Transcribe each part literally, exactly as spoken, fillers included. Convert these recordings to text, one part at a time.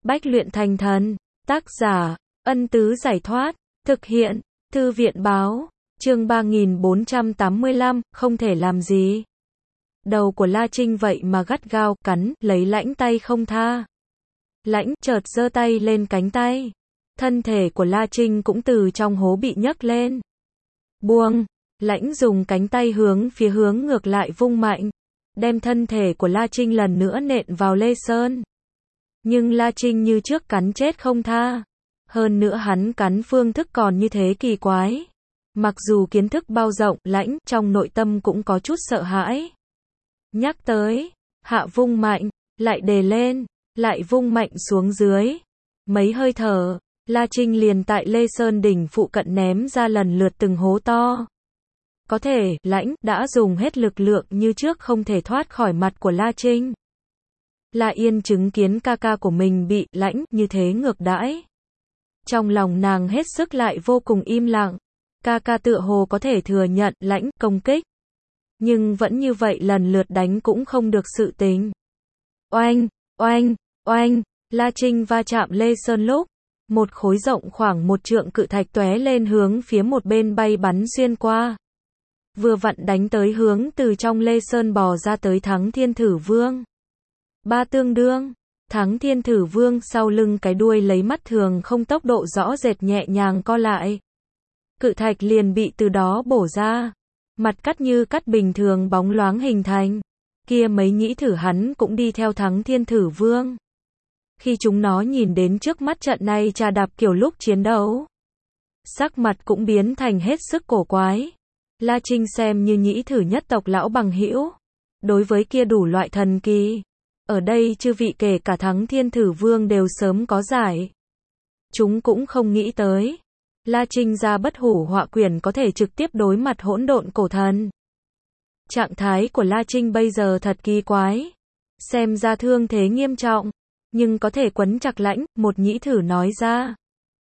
Bách luyện thành thần. Tác giả, Ân Tứ Giải Thoát. Thực hiện, Thư viện Báo. Chương ba nghìn bốn trăm tám mươi lăm, không thể làm gì. Đầu của La Trinh vậy mà gắt gao, cắn, lấy Lãnh tay không tha. Lãnh, chợt giơ tay lên cánh tay. Thân thể của La Trinh cũng từ trong hố bị nhấc lên. Buông, Lãnh dùng cánh tay hướng phía hướng ngược lại vung mạnh. Đem thân thể của La Trinh lần nữa nện vào Lê Sơn. Nhưng La Trinh như trước cắn chết không tha. Hơn nữa hắn cắn phương thức còn như thế kỳ quái. Mặc dù kiến thức bao rộng, Lãnh trong nội tâm cũng có chút sợ hãi. Nhắc tới, hạ vung mạnh, lại đề lên, lại vung mạnh xuống dưới. Mấy hơi thở, La Trinh liền tại Lê Sơn đỉnh phụ cận ném ra lần lượt từng hố to. Có thể, Lãnh đã dùng hết lực lượng như trước không thể thoát khỏi mặt của La Trinh. La Yên chứng kiến ca ca của mình bị Lãnh như thế ngược đãi. Trong lòng nàng hết sức lại vô cùng im lặng. Ca ca tựa hồ có thể thừa nhận Lãnh công kích. Nhưng vẫn như vậy lần lượt đánh cũng không được sự tình. Oanh, oanh, oanh, La Trinh va chạm Lê Sơn lúc. Một khối rộng khoảng một trượng cự thạch tóe lên hướng phía một bên bay bắn xuyên qua. Vừa vặn đánh tới hướng từ trong Lê Sơn bò ra tới Thắng Thiên Thử Vương. Ba tương đương, Thắng Thiên Thử Vương sau lưng cái đuôi lấy mắt thường không tốc độ rõ rệt nhẹ nhàng co lại. Cự thạch liền bị từ đó bổ ra. Mặt cắt như cắt bình thường bóng loáng hình thành. Kia mấy nhĩ thử hắn cũng đi theo Thắng Thiên Thử Vương. Khi chúng nó nhìn đến trước mắt trận này trà đạp kiểu lúc chiến đấu. Sắc mặt cũng biến thành hết sức cổ quái. La Trinh xem như nhĩ thử nhất tộc lão bằng hữu. Đối với kia đủ loại thần kỳ. Ở đây chư vị kể cả Thắng Thiên Thử Vương đều sớm có giải. Chúng cũng không nghĩ tới. La Trinh ra bất hủ họa quyển có thể trực tiếp đối mặt hỗn độn cổ thần. Trạng thái của La Trinh bây giờ thật kỳ quái. Xem ra thương thế nghiêm trọng. Nhưng có thể quấn chặt Lãnh, một nhĩ thử nói ra.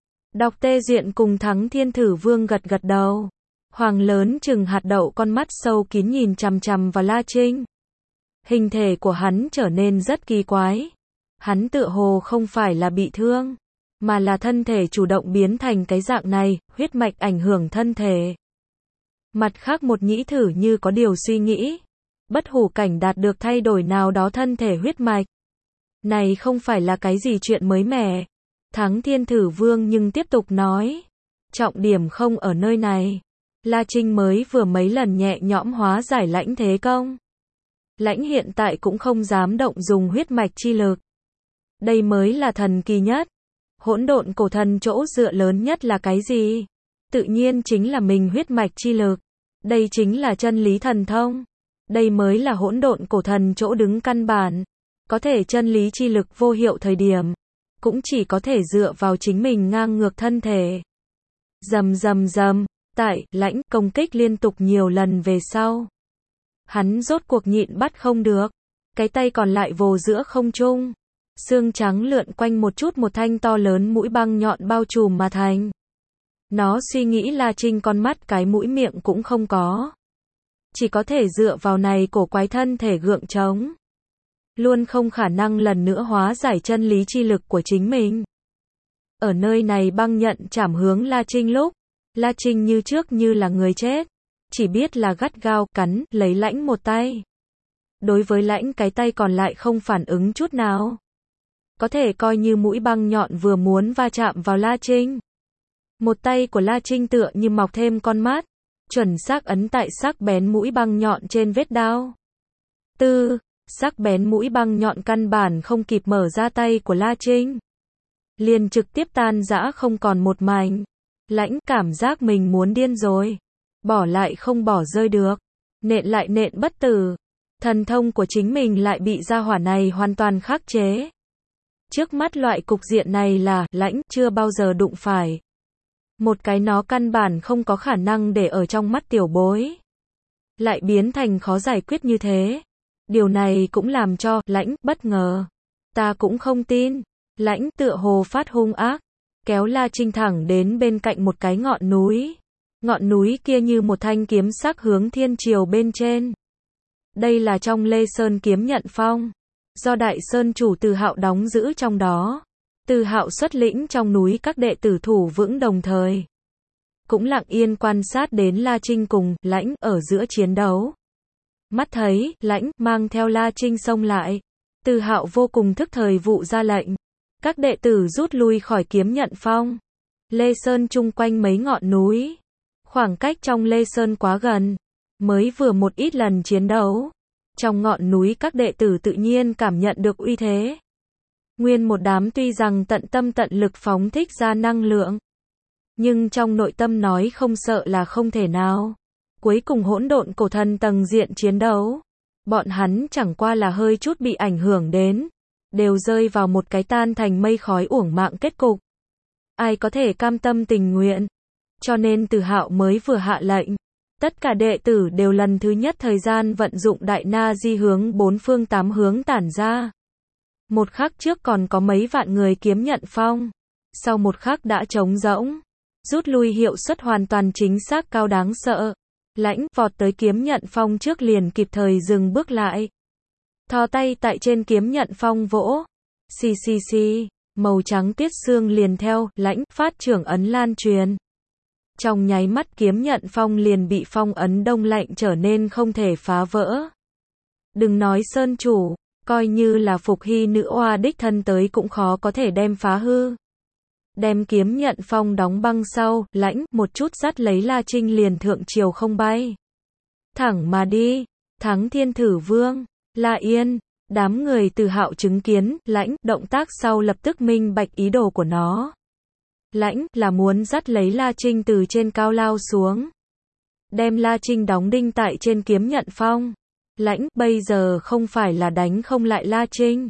Đọc tê duyện cùng Thắng Thiên Thử Vương gật gật đầu. Hoàng lớn chừng hạt đậu con mắt sâu kín nhìn chằm chằm vào La Trinh. Hình thể của hắn trở nên rất kỳ quái. Hắn tựa hồ không phải là bị thương, mà là thân thể chủ động biến thành cái dạng này, huyết mạch ảnh hưởng thân thể. Mặt khác một nhĩ thử như có điều suy nghĩ. Bất hủ cảnh đạt được thay đổi nào đó thân thể huyết mạch. Này không phải là cái gì chuyện mới mẻ. Thắng Thiên Thử Vương nhưng tiếp tục nói. Trọng điểm không ở nơi này. La Trinh mới vừa mấy lần nhẹ nhõm hóa giải Lãnh thế công. Lãnh hiện tại cũng không dám động dùng huyết mạch chi lực. Đây mới là thần kỳ nhất. Hỗn độn cổ thần chỗ dựa lớn nhất là cái gì? Tự nhiên chính là mình huyết mạch chi lực. Đây chính là chân lý thần thông. Đây mới là hỗn độn cổ thần chỗ đứng căn bản. Có thể chân lý chi lực vô hiệu thời điểm. Cũng chỉ có thể dựa vào chính mình ngang ngược thân thể. Rầm rầm rầm. Tại, Lãnh công kích liên tục nhiều lần về sau. Hắn rốt cuộc nhịn bắt không được. Cái tay còn lại vồ giữa không trung. Xương trắng lượn quanh một chút một thanh to lớn mũi băng nhọn bao trùm mà thành. Nó suy nghĩ La Trinh con mắt cái mũi miệng cũng không có. Chỉ có thể dựa vào này cổ quái thân thể gượng trống. Luôn không khả năng lần nữa hóa giải chân lý chi lực của chính mình. Ở nơi này băng nhận chảm hướng La Trinh lúc. La Trinh như trước như là người chết. Chỉ biết là gắt gao, cắn, lấy Lãnh một tay. Đối với Lãnh cái tay còn lại không phản ứng chút nào. Có thể coi như mũi băng nhọn vừa muốn va chạm vào La Trinh. Một tay của La Trinh tựa như mọc thêm con mắt. Chuẩn xác ấn tại sắc bén mũi băng nhọn trên vết đao. Tư, sắc bén mũi băng nhọn căn bản không kịp mở ra tay của La Trinh. Liền trực tiếp tan rã không còn một mảnh. Lãnh cảm giác mình muốn điên rồi. Bỏ lại không bỏ rơi được. Nện lại nện bất tử. Thần thông của chính mình lại bị gia hỏa này hoàn toàn khắc chế. Trước mắt loại cục diện này là Lãnh chưa bao giờ đụng phải. Một cái nó căn bản không có khả năng để ở trong mắt tiểu bối. Lại biến thành khó giải quyết như thế. Điều này cũng làm cho Lãnh bất ngờ. Ta cũng không tin. Lãnh tựa hồ phát hung ác. Kéo La Trinh thẳng đến bên cạnh một cái ngọn núi. Ngọn núi kia như một thanh kiếm sắc hướng thiên triều bên trên. Đây là trong Lê Sơn kiếm nhận phong. Do Đại Sơn chủ Từ Hạo đóng giữ trong đó. Từ Hạo xuất lĩnh trong núi các đệ tử thủ vững đồng thời cũng lặng yên quan sát đến La Trinh cùng Lãnh ở giữa chiến đấu. Mắt thấy Lãnh mang theo La Trinh xông lại, Từ Hạo vô cùng thức thời vụ ra lệnh, các đệ tử rút lui khỏi Kiếm Nhận Phong. Lê Sơn chung quanh mấy ngọn núi, khoảng cách trong Lê Sơn quá gần, mới vừa một ít lần chiến đấu, trong ngọn núi các đệ tử tự nhiên cảm nhận được uy thế. Nguyên một đám tuy rằng tận tâm tận lực phóng thích ra năng lượng, nhưng trong nội tâm nói không sợ là không thể nào. Cuối cùng hỗn độn cổ thần tầng diện chiến đấu, bọn hắn chẳng qua là hơi chút bị ảnh hưởng đến, đều rơi vào một cái tan thành mây khói uổng mạng kết cục. Ai có thể cam tâm tình nguyện? Cho nên Từ Hạo mới vừa hạ lệnh, tất cả đệ tử đều lần thứ nhất thời gian vận dụng đại na di hướng bốn phương tám hướng tản ra. Một khắc trước còn có mấy vạn người Kiếm Nhận Phong, sau một khắc đã trống rỗng, rút lui hiệu suất hoàn toàn chính xác cao đáng sợ. Lãnh vọt tới Kiếm Nhận Phong trước liền kịp thời dừng bước lại, thò tay tại trên Kiếm Nhận Phong vỗ, xì xì xì, màu trắng tiết xương liền theo Lãnh phát trưởng ấn lan truyền. Trong nháy mắt Kiếm Nhận Phong liền bị phong ấn đông lạnh trở nên không thể phá vỡ. Đừng nói sơn chủ, coi như là Phục Hy nữ oa đích thân tới cũng khó có thể đem phá hư. Đem Kiếm Nhận Phong đóng băng sau, Lãnh một chút dắt lấy La Trinh liền thượng triều không bay, thẳng mà đi, thắng Thiên Thử Vương, La Yên. Đám người Từ Hạo chứng kiến Lãnh động tác sau lập tức minh bạch ý đồ của nó. Lãnh là muốn dắt lấy La Trinh từ trên cao lao xuống, đem La Trinh đóng đinh tại trên Kiếm Nhận Phong. Lãnh bây giờ không phải là đánh không lại La Trinh,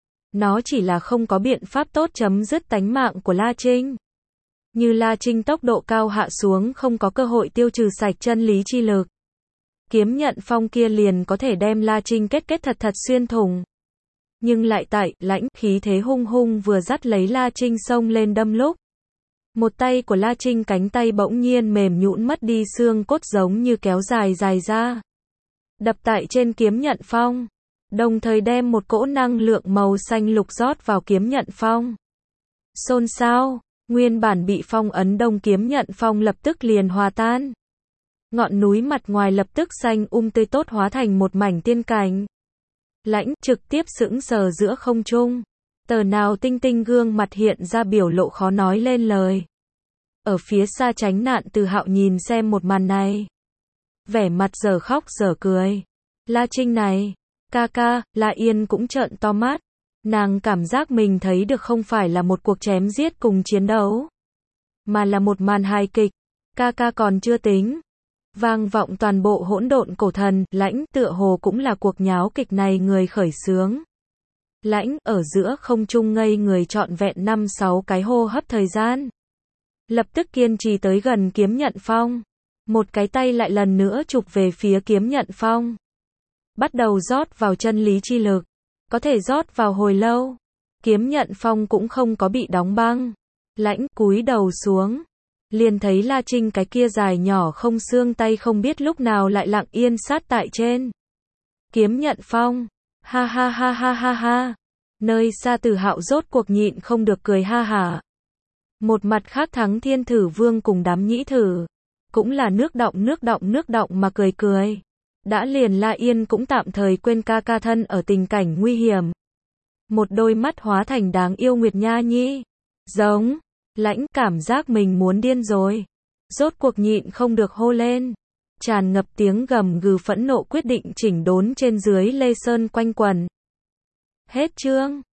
nó chỉ là không có biện pháp tốt chấm dứt tánh mạng của La Trinh. Như La Trinh tốc độ cao hạ xuống không có cơ hội tiêu trừ sạch chân lý chi lực, Kiếm Nhận Phong kia liền có thể đem La Trinh kết kết thật thật xuyên thủng. Nhưng lại tại Lãnh khí thế hung hung vừa dắt lấy La Trinh xông lên đâm lúc, một tay của La Trinh cánh tay bỗng nhiên mềm nhũn mất đi xương cốt giống như kéo dài dài ra, đập tại trên Kiếm Nhận Phong, đồng thời đem một cỗ năng lượng màu xanh lục rót vào Kiếm Nhận Phong. Xôn xao, nguyên bản bị phong ấn đông Kiếm Nhận Phong lập tức liền hòa tan. Ngọn núi mặt ngoài lập tức xanh um tươi tốt hóa thành một mảnh tiên cảnh. Lãnh trực tiếp sững sờ giữa không trung, tờ nào tinh tinh gương mặt hiện ra biểu lộ khó nói lên lời. Ở phía xa tránh nạn Từ Hạo nhìn xem một màn này, vẻ mặt giờ khóc giờ cười. La Trinh này, ca ca, La Yên cũng trợn to mắt, nàng cảm giác mình thấy được không phải là một cuộc chém giết cùng chiến đấu, mà là một màn hài kịch. Ca ca còn chưa tính, vang vọng toàn bộ hỗn độn cổ thần, Lãnh tựa hồ cũng là cuộc nháo kịch này người khởi xướng. Lãnh ở giữa không trung ngây người trọn vẹn năm sáu cái hô hấp thời gian, lập tức kiên trì tới gần Kiếm Nhận Phong, một cái tay lại lần nữa chụp về phía Kiếm Nhận Phong, bắt đầu rót vào chân lý chi lực, có thể rót vào hồi lâu. Kiếm Nhận Phong cũng không có bị đóng băng. Lãnh cúi đầu xuống, liền thấy La Trinh cái kia dài nhỏ không xương tay không biết lúc nào lại lặng yên sát tại trên Kiếm Nhận Phong. Ha ha ha ha ha ha. Nơi xa Từ Hạo rốt cuộc nhịn không được cười ha hả. Một mặt khác thắng Thiên Thử Vương cùng đám nhĩ thử, cũng là nước động nước động nước động mà cười cười. Đã liền La Yên cũng tạm thời quên ca ca thân ở tình cảnh nguy hiểm. Một đôi mắt hóa thành đáng yêu Nguyệt Nha Nhi. Giống. Lãnh cảm giác mình muốn điên rồi. Rốt cuộc nhịn không được hô lên. Tràn ngập tiếng gầm gừ phẫn nộ quyết định chỉnh đốn trên dưới Lê Sơn quanh quần. Hết chương.